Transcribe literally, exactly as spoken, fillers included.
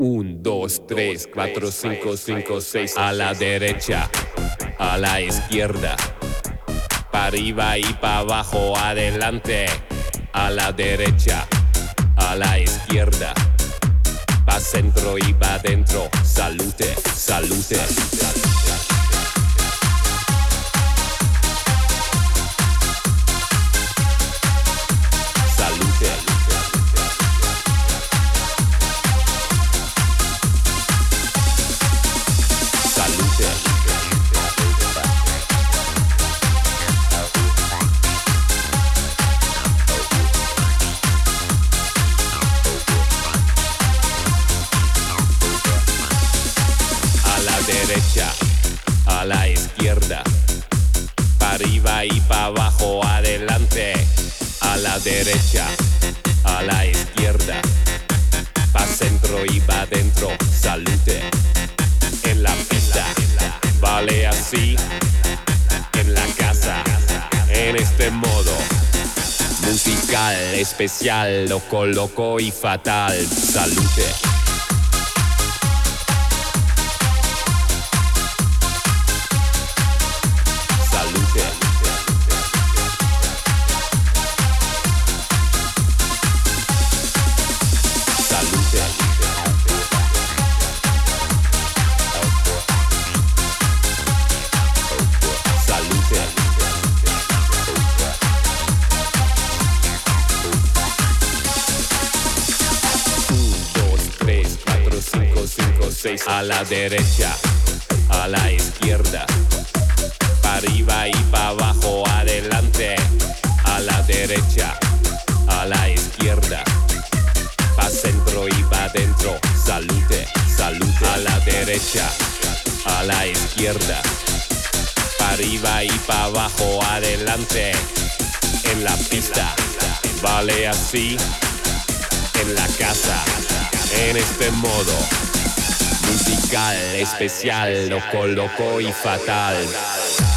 Un, dos, tres, cuatro, cinco, cinco, seis. A la derecha, a la izquierda, para arriba y para abajo, adelante. A la derecha, a la izquierda, pa' centro y pa' dentro. Salute, salute. A la izquierda, para arriba y para abajo, adelante. A la derecha, a la izquierda, pa' centro y pa' dentro. Salute en la pista, vale así. En la casa, en este modo musical, especial, loco, loco y fatal. Salute. A la derecha, a la izquierda, para arriba y para abajo, adelante. A la derecha, a la izquierda, pa' centro y pa' dentro. Salute, salute. A la derecha, a la izquierda, para arriba y para abajo, adelante. En la pista, vale así. En la casa, en este modo musical, especial, loco, loco y fatal.